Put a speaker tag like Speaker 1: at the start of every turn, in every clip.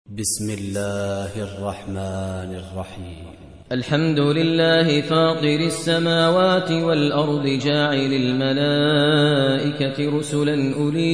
Speaker 1: بسم الله الرحمن الرحيم.
Speaker 2: الحمد لله فاطر السماوات والأرض جاعل الملائكة رسلا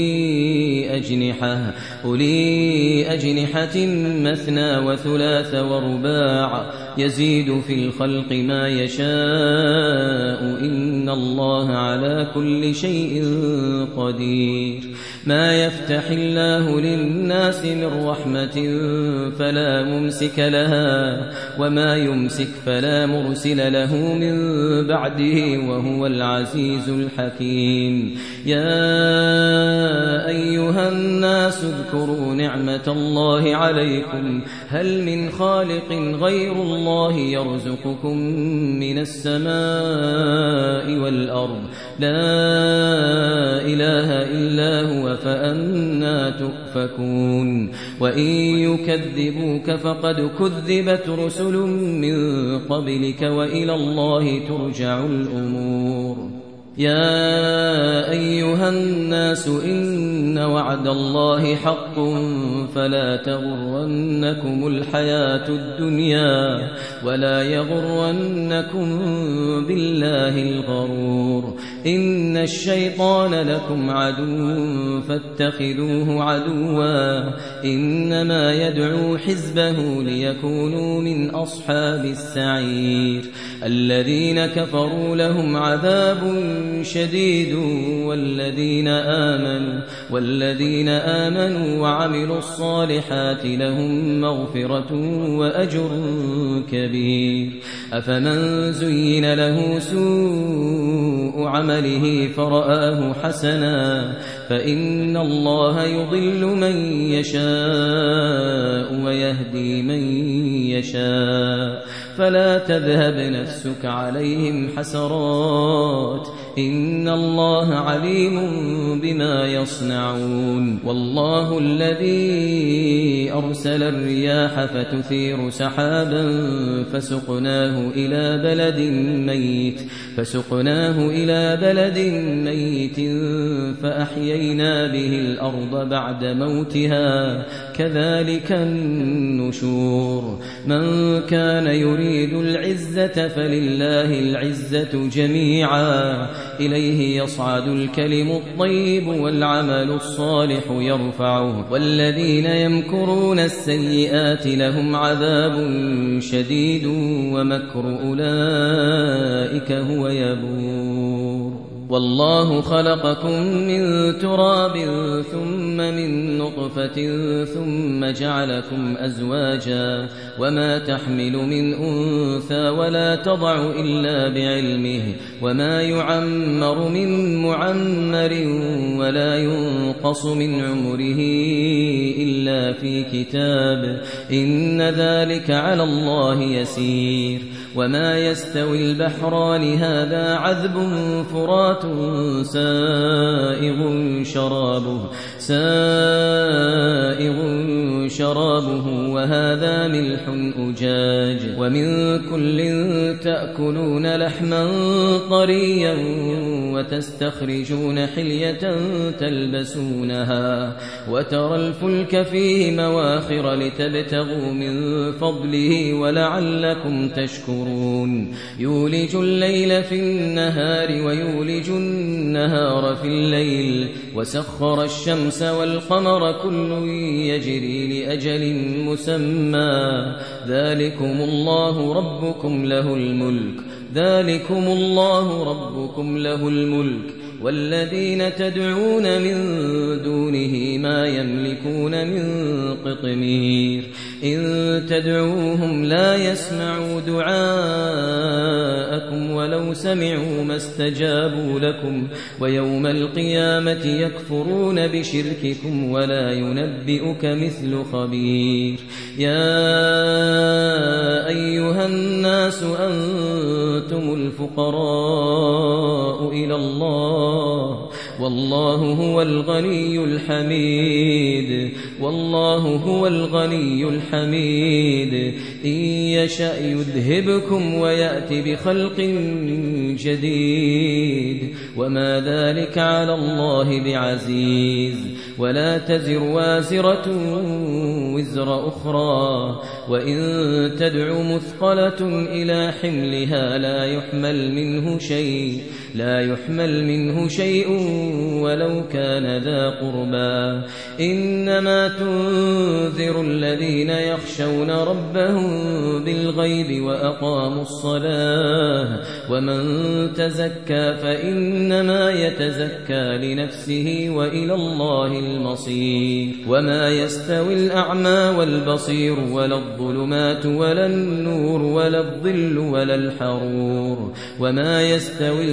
Speaker 2: أولي أجنحة مثنى وثلاث ورباع يزيد في الخلق ما يشاء إن الله على كل شيء قدير. ما يفتح الله للناس من رحمة فلا ممسك لها وما يمسك فلا مرسل له من بعده وهو العزيز الحكيم. يا أيها الناس اذكروا نعمة الله عليكم هل من خالق غير الله يرزقكم من السماء والأرض لا إله إلا هو فأنى تؤفكون. وإن يكذبوك فقد كذبت رسل من قبلك وإلى الله ترجع الأمور. يا أيها الناس إن وعد الله حق فلا تغرنكم الحياة الدنيا ولا يغرنكم بالله الغرور. إن الشيطان لكم عدو فاتخذوه عدوا إنما يدعو حزبه ليكونوا من أصحاب السعير. الذين كفروا لهم عذاب شديد والذين آمنوا وعملوا الصالحات لهم مغفرة وأجر كبير. أفمن زين له سوء عمله فرآه حسنا فإن الله يضل من يشاء ويهدي من يشاء فلا تذهب نفسك عليهم حسرات إن الله عليم بما يصنعون. والله الذي أرسل الرياح فتثير سحابا فسقناه إلى بلد ميت فأحيينا به الأرض بعد موتها كذلك النشور. من كان يريد العزة فلله العزة جميعا إليه يصعد الكلم الطيب والعمل الصالح يرفعه والذين يمكرون السيئات لهم عذاب شديد ومكر أولئك هو يبور. والله خلقكم من تراب ثم من نطفة ثم جعلكم أزواجا وما تحمل من أنثى ولا تضع إلا بعلمه وما يعمر من معمر ولا ينقص من عمره إلا في كتاب إن ذلك على الله يسير. وما يستوي البحران هذا عذب فرات سائغ شرابه وهذا ملح أجاج ومن كل تأكلون لحما طريا وتستخرجون حلية تلبسونها وترى الفلك فيه مواخر لتبتغوا من فضله ولعلكم تشكرون. يولج الليل في النهار ويولج النهار في الليل وسخر الشمس والقمر كل يجري لأجل مسمى ذلكم الله ربكم له الملك والذين تدعون من دونه ما يملكون من قطمير. إن تدعوهم لا يسمعوا دعاءكم ولو سمعوا ما استجابوا لكم ويوم القيامة يكفرون بشرككم ولا ينبئك مثل خبير. يا أيها الناس أنتم الفقراء إلى الله والله هو الغني الحميد والله هو الغني الحميد إن يشأ يذهبكم ويأتي بخلق جديد وما ذلك على الله بعزيز ولا تزر وازرة وزر أخرى وإن تدع مثقلة إلى حملها لا يحمل منه شيء ولو كان ذا قربى إنما تنذر الذين يخشون ربهم بالغيب وأقاموا الصلاة ومن تزكى فإنما يتزكى لنفسه وإلى الله المصير وما يستوي الأعمى والبصير ولا الظلمات ولا النور ولا الظل ولا الحرور وما يستوي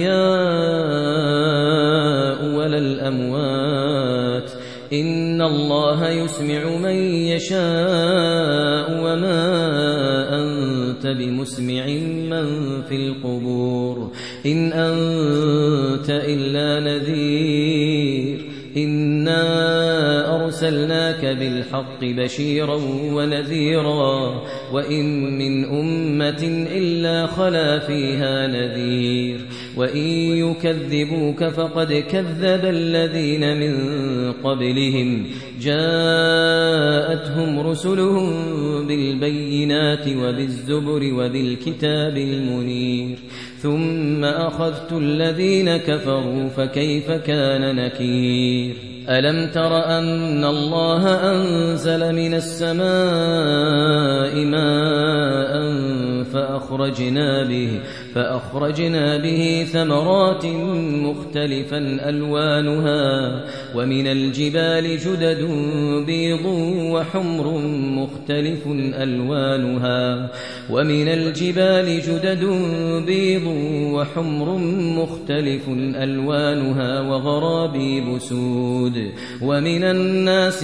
Speaker 2: الأحياء ولا الأموات إن الله يسمع من يشاء وما أنت بمسمع من في القبور إن أنت إلا نذير إنا أرسلناك بالحق بشيرا ونذيرا وإن من أمة إلا خلا فيها نذير وإن يكذبوك فقد كذب الذين من قبلهم جاءتهم رسلهم بالبينات وبالزبر وبالكتاب المنير ثم أخذت الذين كفروا فكيف كان نكير ألم تر أن الله أنزل من السماء ماء فأخرجنا به ثمرات مختلفا ألوانها ومن الجبال جدد بيض وحمر مختلف ألوانها وغرابيب سود ومن الناس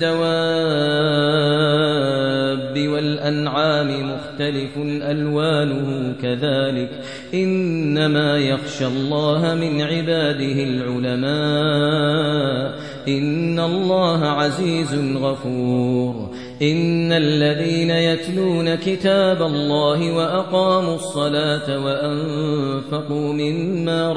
Speaker 2: والدواب والأنعام مختلف ألوانه كذلك إنما يخشى الله من عباده العلماء إن الله عزيز غفور إن الذين يتلون كتاب الله وأقاموا الصلاة وأنفقوا مما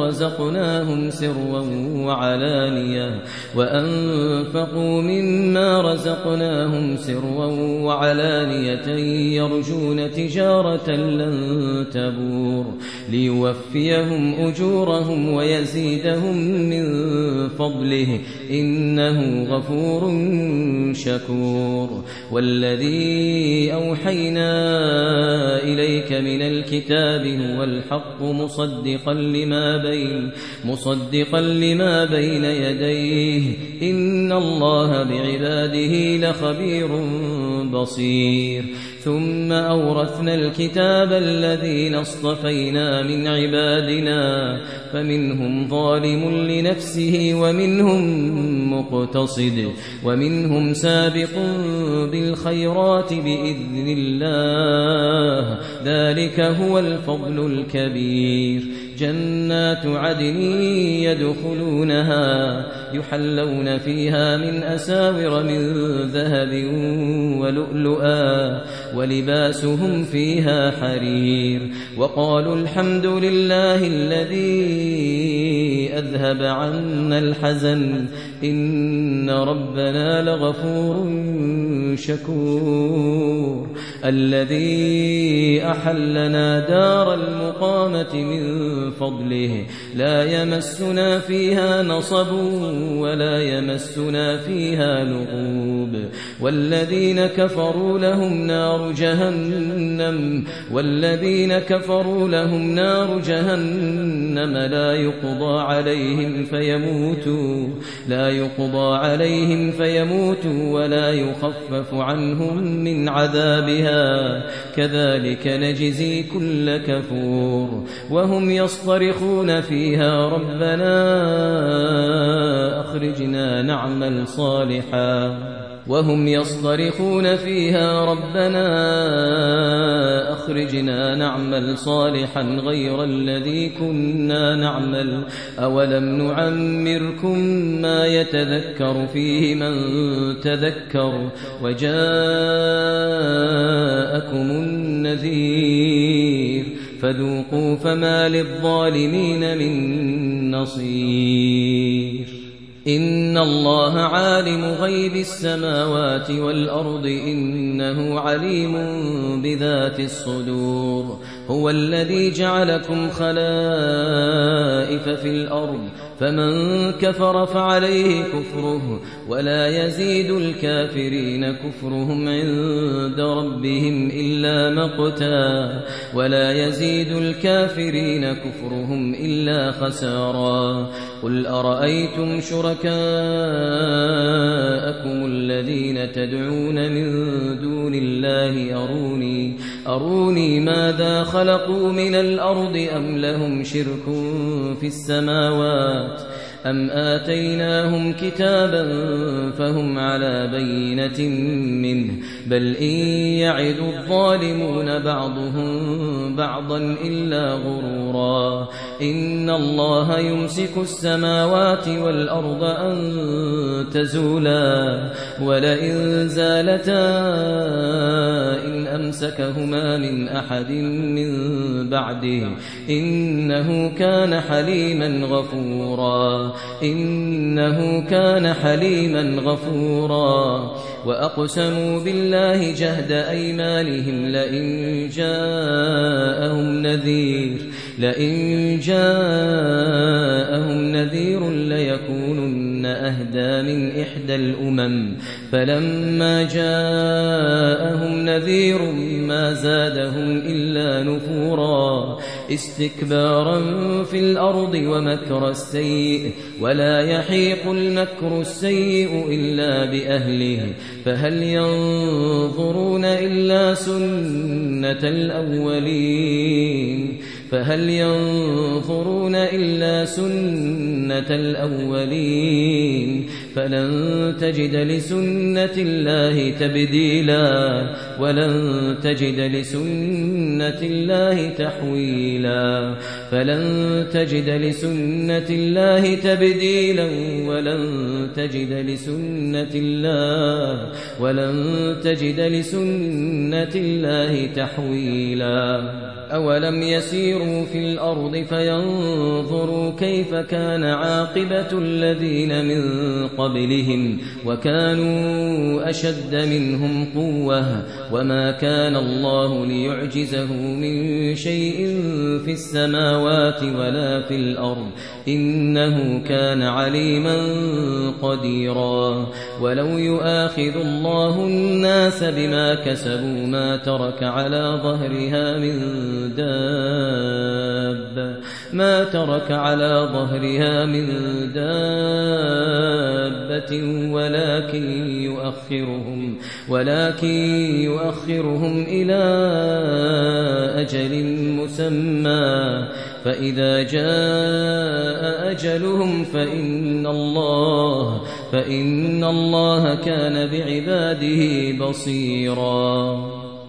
Speaker 2: رزقناهم سرا وعلانية يرجون تجارة لن تبور ليوفيهم أجورهم ويزيدهم من فضله إنه غفور شكور والذي أوحينا إليك من الكتاب هو الحق مصدقا لما بين يديه إن الله بعباده لخبير بصير ثم أورثنا الكتاب الذين اصطفينا من عبادنا فمنهم ظالم لنفسه ومنهم مقتصد ومنهم سابق بالخيرات بإذن الله ذلك هو الفضل الكبير جنات عدن يدخلونها يحلون فيها من أساور من ذهب ولؤلؤا ولباسهم فيها حرير وقالوا الحمد لله الذي أذهب عنا الحزن إن ربنا لغفور شكور الذي أحلنا دار المقامة من فضله لا يمسنا فيها نصب ولا يمسنا فيها لغوب والذين كفروا لهم نار جهنم لا يقضى عليهم فيموتوا ولا يخفف عنهم من عذابها كذلك نجزي كل كفور وهم يصطرخون فيها ربنا أخرجنا نعمل صالحا وهم يصطرخون فيها ربنا أخرجنا نعمل صالحا غير الذي كنا نعمل أولم نعمركم ما يتذكر فيه من تذكر وجاءكم النذير فذوقوا فما للظالمين من نصير إن الله عالم غيب السماوات والأرض إنه عليم بذات الصدور هو الذي جعلكم خلائف في الأرض فمن كفر فعليه كفره ولا يزيد الكافرين كفرهم عند ربهم إلا مقتا ولا يزيد الكافرين كفرهم إلا خسارا قل أرأيتم شركاءكم الذين تدعون من دون الله أروني ماذا خلقوا من الأرض أم لهم شرك في السماوات أم آتيناهم كتابا فهم على بينة منه بل إن يعد الظالمون بعضهم بعضا إلا غرورا إن الله يمسك السماوات والأرض أن تزولا ولئن زالتا إن أمسكهما من أحد من بعده إنه كان حليما غفورا وأقسموا بالله جهد أيمانهم لئن جاءهم نذير ليكونن أهدى من إحدى الأمم فلما جاءهم نذير ما زادهم إلا نفورا استكبارا في الأرض ومكر السيء ولا يحيق المكر السيء إلا بأهله فهل ينظرون إلا سنة الأولين فلن تجد لسنة الله تبديلا ولن تجد لسنة الله تحويلا فلن تجد لسنة الله تبديلا ولن تجد لسنة الله تحويلا أولم يسيروا في الأرض فينظروا كيف كان عاقبة الذين من قبلهم وكانوا أشد منهم قوة وما كان الله ليعجزه من شيء في السماوات ولا في الأرض إنه كان عليما قديرا ولو يؤاخذ الله الناس بما كسبوا ما ترك على ظهرها من دابة ولكن يؤخرهم إلى أجل مسمى فإذا جاء أجلهم فإن الله كان بعباده بصيرا